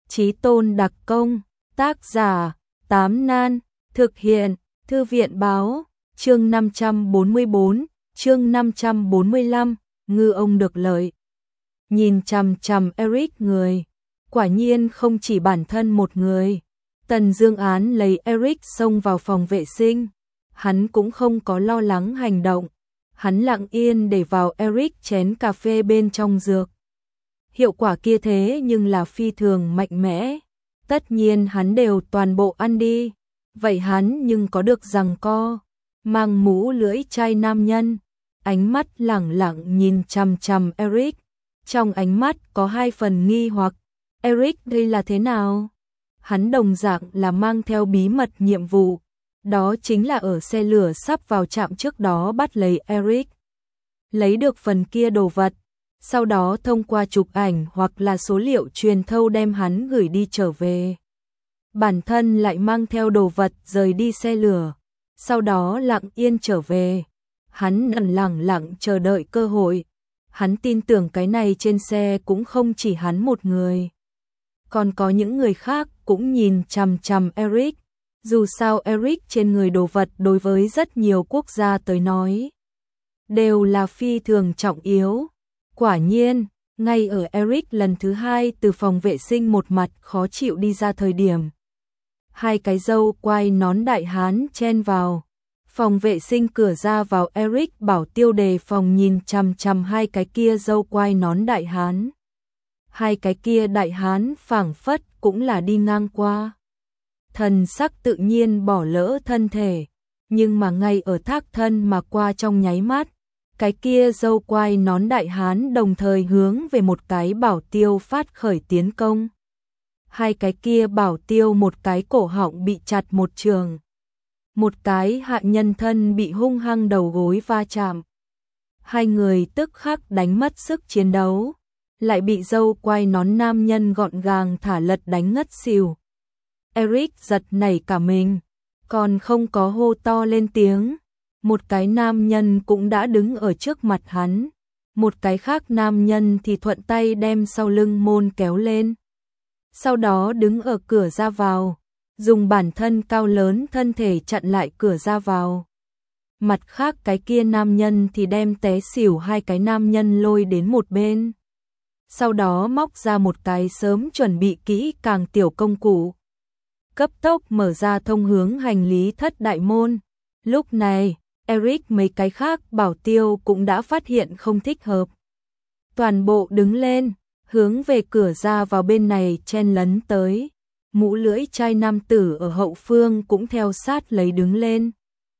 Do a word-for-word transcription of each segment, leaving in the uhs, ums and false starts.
Chí tôn đặc công, tác giả, Tám Nan, thực hiện, Thư viện báo, chương năm trăm bốn mươi bốn, chương năm trăm bốn mươi lăm, ngư ông được lợi. Nhìn chằm chằm Eric người, quả nhiên không chỉ bản thân một người. Tần Dương Án lấy Eric xông vào phòng vệ sinh, hắn cũng không có lo lắng hành động, hắn lặng yên để vào Eric chén cà phê bên trong dược. Hiệu quả kia thế nhưng là phi thường mạnh mẽ, tất nhiên hắn đều toàn bộ ăn đi, vậy hắn nhưng có được giằng co, mang mũ lưỡi chai nam nhân, ánh mắt lẳng lặng nhìn chằm chằm Eric, trong ánh mắt có hai phần nghi hoặc, Eric đây là thế nào? Hắn đồng dạng là mang theo bí mật nhiệm vụ, đó chính là ở xe lửa sắp vào trạm trước đó bắt lấy Eric, lấy được phần kia đồ vật, sau đó thông qua chụp ảnh hoặc là số liệu truyền thâu đem hắn gửi đi trở về. Bản thân lại mang theo đồ vật rời đi xe lửa, sau đó lặng yên trở về. Hắn ẩn lặng lặng chờ đợi cơ hội. Hắn tin tưởng cái này trên xe cũng không chỉ hắn một người. Còn có những người khác cũng nhìn chằm chằm Eric. Dù sao Eric trên người đồ vật đối với rất nhiều quốc gia tới nói đều là phi thường trọng yếu. Quả nhiên, ngay ở Eric lần thứ hai từ phòng vệ sinh một mặt khó chịu đi ra thời điểm, hai cái dâu quai nón đại hán chen vào. Phòng vệ sinh cửa ra vào Eric bảo tiêu đề phòng nhìn chằm chằm hai cái kia dâu quai nón đại hán. Hai cái kia đại hán phảng phất cũng là đi ngang qua. Thần sắc tự nhiên bỏ lỡ thân thể, nhưng mà ngay ở thác thân mà qua trong nháy mắt, cái kia dâu quai nón đại hán đồng thời hướng về một cái bảo tiêu phát khởi tiến công. Hai cái kia bảo tiêu một cái cổ họng bị chặt một trường, một cái hạ nhân thân bị hung hăng đầu gối va chạm. Hai người tức khắc đánh mất sức chiến đấu, lại bị dâu quai nón nam nhân gọn gàng thả lật đánh ngất xỉu. Eric giật nảy cả mình, còn không có hô to lên tiếng. Một cái nam nhân cũng đã đứng ở trước mặt hắn, một cái khác nam nhân thì thuận tay đem sau lưng môn kéo lên. Sau đó đứng ở cửa ra vào, dùng bản thân cao lớn thân thể chặn lại cửa ra vào. Mặt khác cái kia nam nhân thì đem té xỉu hai cái nam nhân lôi đến một bên. Sau đó móc ra một cái sớm chuẩn bị kỹ càng tiểu công cụ, cấp tốc mở ra thông hướng hành lý thất đại môn. Lúc này, Eric mấy cái khác bảo tiêu cũng đã phát hiện không thích hợp. Toàn bộ đứng lên, hướng về cửa ra vào bên này chen lấn tới. Mũ lưỡi chai nam tử ở hậu phương cũng theo sát lấy đứng lên.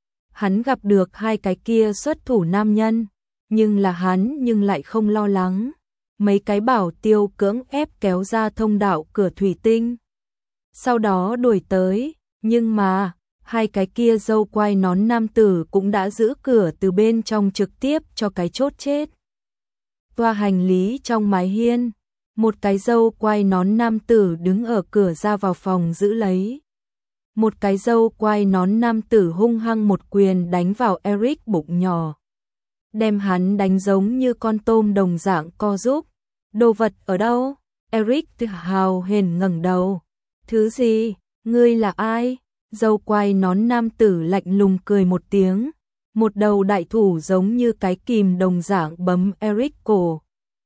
Hắn gặp được hai cái kia xuất thủ nam nhân, nhưng là hắn nhưng lại không lo lắng. Mấy cái bảo tiêu cưỡng ép kéo ra thông đạo cửa thủy tinh. Sau đó đuổi tới, nhưng mà hai cái kia dâu quai nón nam tử cũng đã giữ cửa từ bên trong trực tiếp cho cái chốt chết. Toa hành lý trong mái hiên, một cái dâu quai nón nam tử đứng ở cửa ra vào phòng giữ lấy. Một cái dâu quai nón nam tử hung hăng một quyền đánh vào Eric bụng nhỏ, đem hắn đánh giống như con tôm đồng dạng co rúm. Đồ vật ở đâu? Eric tự hào hển ngẩng đầu. Thứ gì? Ngươi là ai? Dâu quai nón nam tử lạnh lùng cười một tiếng, một đầu đại thủ giống như cái kìm đồng dạng bấm Eric cổ.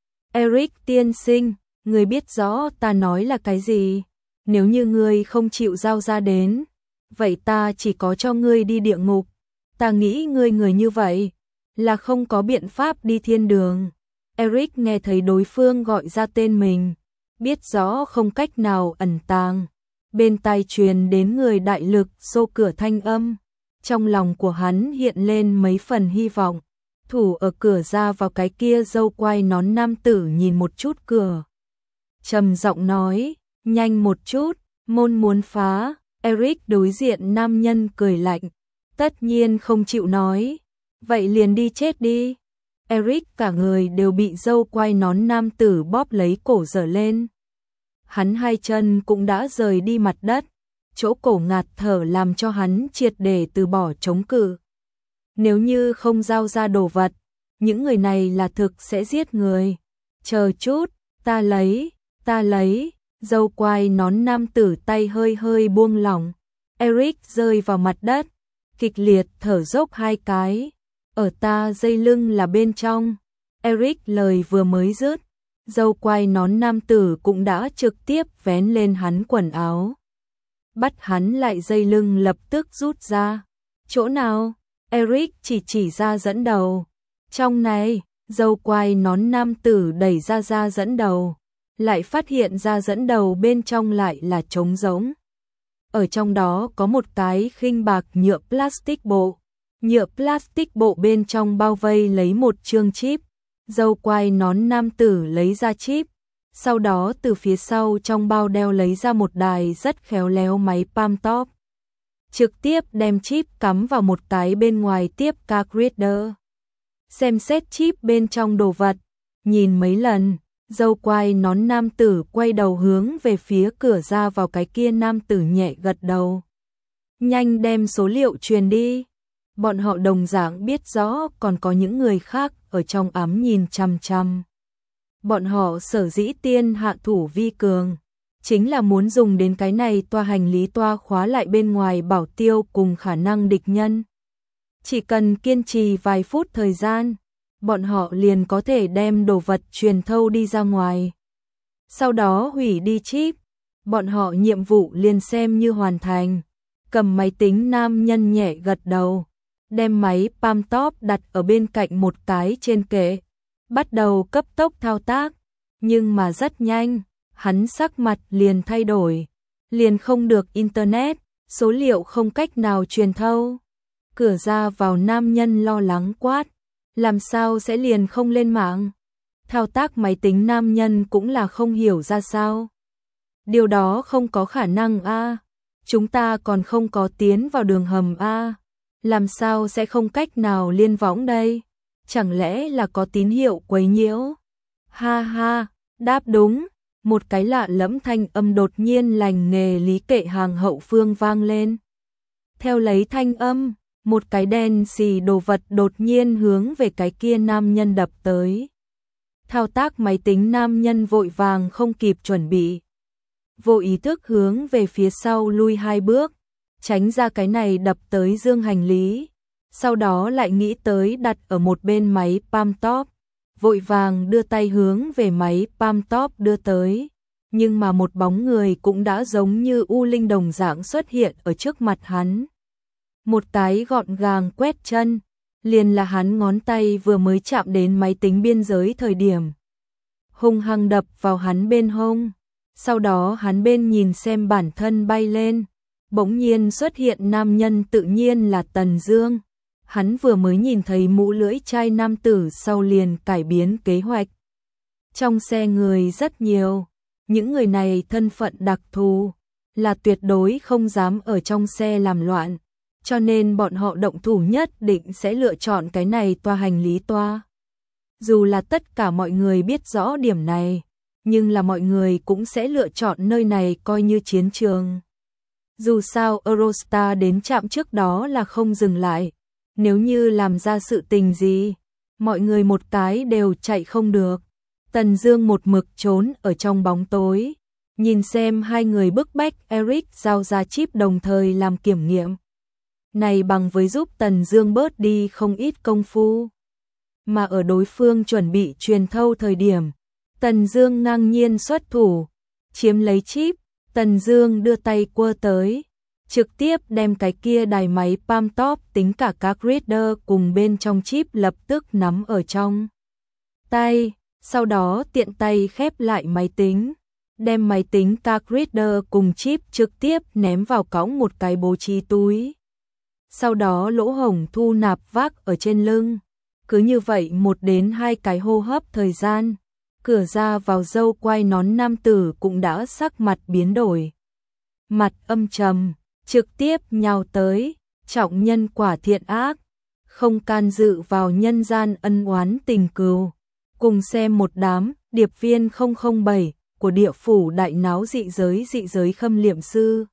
Eric tiên sinh, ngươi biết rõ ta nói là cái gì? Nếu như ngươi không chịu giao ra đến, vậy ta chỉ có cho ngươi đi địa ngục. Ta nghĩ ngươi người như vậy là không có biện pháp đi thiên đường. Eric nghe thấy đối phương gọi ra tên mình, biết rõ không cách nào ẩn tàng. Bên tai truyền đến người đại lực xô cửa thanh âm, trong lòng của hắn hiện lên mấy phần hy vọng. Thủ ở cửa ra vào cái kia dâu quai nón nam tử nhìn một chút cửa, trầm giọng nói, nhanh một chút, môn muốn phá. Eric đối diện nam nhân cười lạnh, tất nhiên không chịu nói, vậy liền đi chết đi. Eric cả người đều bị dâu quai nón nam tử bóp lấy cổ giở lên. Hắn hai chân cũng đã rời đi mặt đất, chỗ cổ ngạt thở làm cho hắn triệt để từ bỏ chống cự. Nếu như không giao ra đồ vật, những người này là thực sẽ giết người. Chờ chút, ta lấy, ta lấy, Dâu quai nón nam tử tay hơi hơi buông lỏng. Eric rơi vào mặt đất, kịch liệt thở dốc hai cái. Ở ta dây lưng là bên trong. Eric lời vừa mới dứt, dâu quai nón nam tử cũng đã trực tiếp vén lên hắn quần áo. Bắt hắn lại dây lưng lập tức rút ra. Chỗ nào? Eric chỉ chỉ ra dẫn đầu. Trong này, dâu quai nón nam tử đẩy ra ra dẫn đầu. Lại phát hiện ra dẫn đầu bên trong lại là trống rỗng. Ở trong đó có một cái khinh bạc nhựa plastic bộ. Nhựa plastic bộ bên trong bao vây lấy một chương chip. Dâu quai nón nam tử lấy ra chip. Sau đó từ phía sau trong bao đeo lấy ra một đài rất khéo léo máy palm top. Trực tiếp đem chip cắm vào một cái bên ngoài tiếp card reader. Xem xét chip bên trong đồ vật. Nhìn mấy lần, dâu quai nón nam tử quay đầu hướng về phía cửa ra vào cái kia nam tử nhẹ gật đầu. Nhanh đem số liệu truyền đi. Bọn họ đồng dạng biết rõ còn có những người khác ở trong ám nhìn chằm chằm. Bọn họ sở dĩ tiên hạ thủ vi cường, chính là muốn dùng đến cái này toa hành lý toa khóa lại bên ngoài bảo tiêu cùng khả năng địch nhân. Chỉ cần kiên trì vài phút thời gian, bọn họ liền có thể đem đồ vật truyền thâu đi ra ngoài. Sau đó hủy đi chip, bọn họ nhiệm vụ liền xem như hoàn thành. Cầm máy tính nam nhân nhẹ gật đầu, đem máy palm top đặt ở bên cạnh một cái trên kệ, bắt đầu cấp tốc thao tác, nhưng mà rất nhanh, hắn sắc mặt liền thay đổi, liền không được internet, số liệu không cách nào truyền thâu. Cửa ra vào nam nhân lo lắng quát, làm sao sẽ liền không lên mạng? Thao tác máy tính nam nhân cũng là không hiểu ra sao. Điều đó không có khả năng a, chúng ta còn không có tiến vào đường hầm a, làm sao sẽ không cách nào liên võng đây? Chẳng lẽ là có tín hiệu quấy nhiễu? Ha ha, đáp đúng, một cái lạ lẫm thanh âm đột nhiên lành nghề lý kệ hàng hậu phương vang lên. Theo lấy thanh âm, một cái đen xì đồ vật đột nhiên hướng về cái kia nam nhân đập tới. Thao tác máy tính nam nhân vội vàng không kịp chuẩn bị. Vô ý thức hướng về phía sau lui hai bước, tránh ra cái này đập tới dương hành lý. Sau đó lại nghĩ tới đặt ở một bên máy palm top. Vội vàng đưa tay hướng về máy palm top đưa tới. Nhưng mà một bóng người cũng đã giống như u linh đồng dạng xuất hiện ở trước mặt hắn. Một cái gọn gàng quét chân, liền là hắn ngón tay vừa mới chạm đến máy tính biên giới thời điểm. Hung hăng đập vào hắn bên hông, sau đó hắn bên nhìn xem bản thân bay lên, bỗng nhiên xuất hiện nam nhân tự nhiên là Tần Dương. Hắn vừa mới nhìn thấy mũ lưỡi chai nam tử sau liền cải biến kế hoạch. Trong xe người rất nhiều, những người này thân phận đặc thù, là tuyệt đối không dám ở trong xe làm loạn. Cho nên bọn họ động thủ nhất định sẽ lựa chọn cái này toa hành lý toa. Dù là tất cả mọi người biết rõ điểm này, nhưng là mọi người cũng sẽ lựa chọn nơi này coi như chiến trường. Dù sao Eurostar đến trạm trước đó là không dừng lại. Nếu như làm ra sự tình gì, mọi người một cái đều chạy không được. Tần Dương một mực trốn ở trong bóng tối, nhìn xem hai người bức bách Eric giao ra chip đồng thời làm kiểm nghiệm. Này bằng với giúp Tần Dương bớt đi không ít công phu. Mà ở đối phương chuẩn bị truyền thâu thời điểm, Tần Dương ngang nhiên xuất thủ, chiếm lấy chip, Tần Dương đưa tay quơ tới, trực tiếp đem cái kia đài máy palm top tính cả các reader cùng bên trong chip lập tức nắm ở trong tay, sau đó tiện tay khép lại máy tính, đem máy tính các reader cùng chip trực tiếp ném vào cõng một cái bố trí túi. Sau đó lỗ hổng thu nạp vác ở trên lưng. Cứ như vậy một đến hai cái hô hấp thời gian, cửa ra vào dâu quai nón nam tử cũng đã sắc mặt biến đổi. Mặt âm trầm, trực tiếp nhào tới, trọng nhân quả thiện ác, không can dự vào nhân gian ân oán tình cừu. Cùng xem một đám điệp viên không không bảy của địa phủ đại náo dị giới dị giới khâm liệm sư.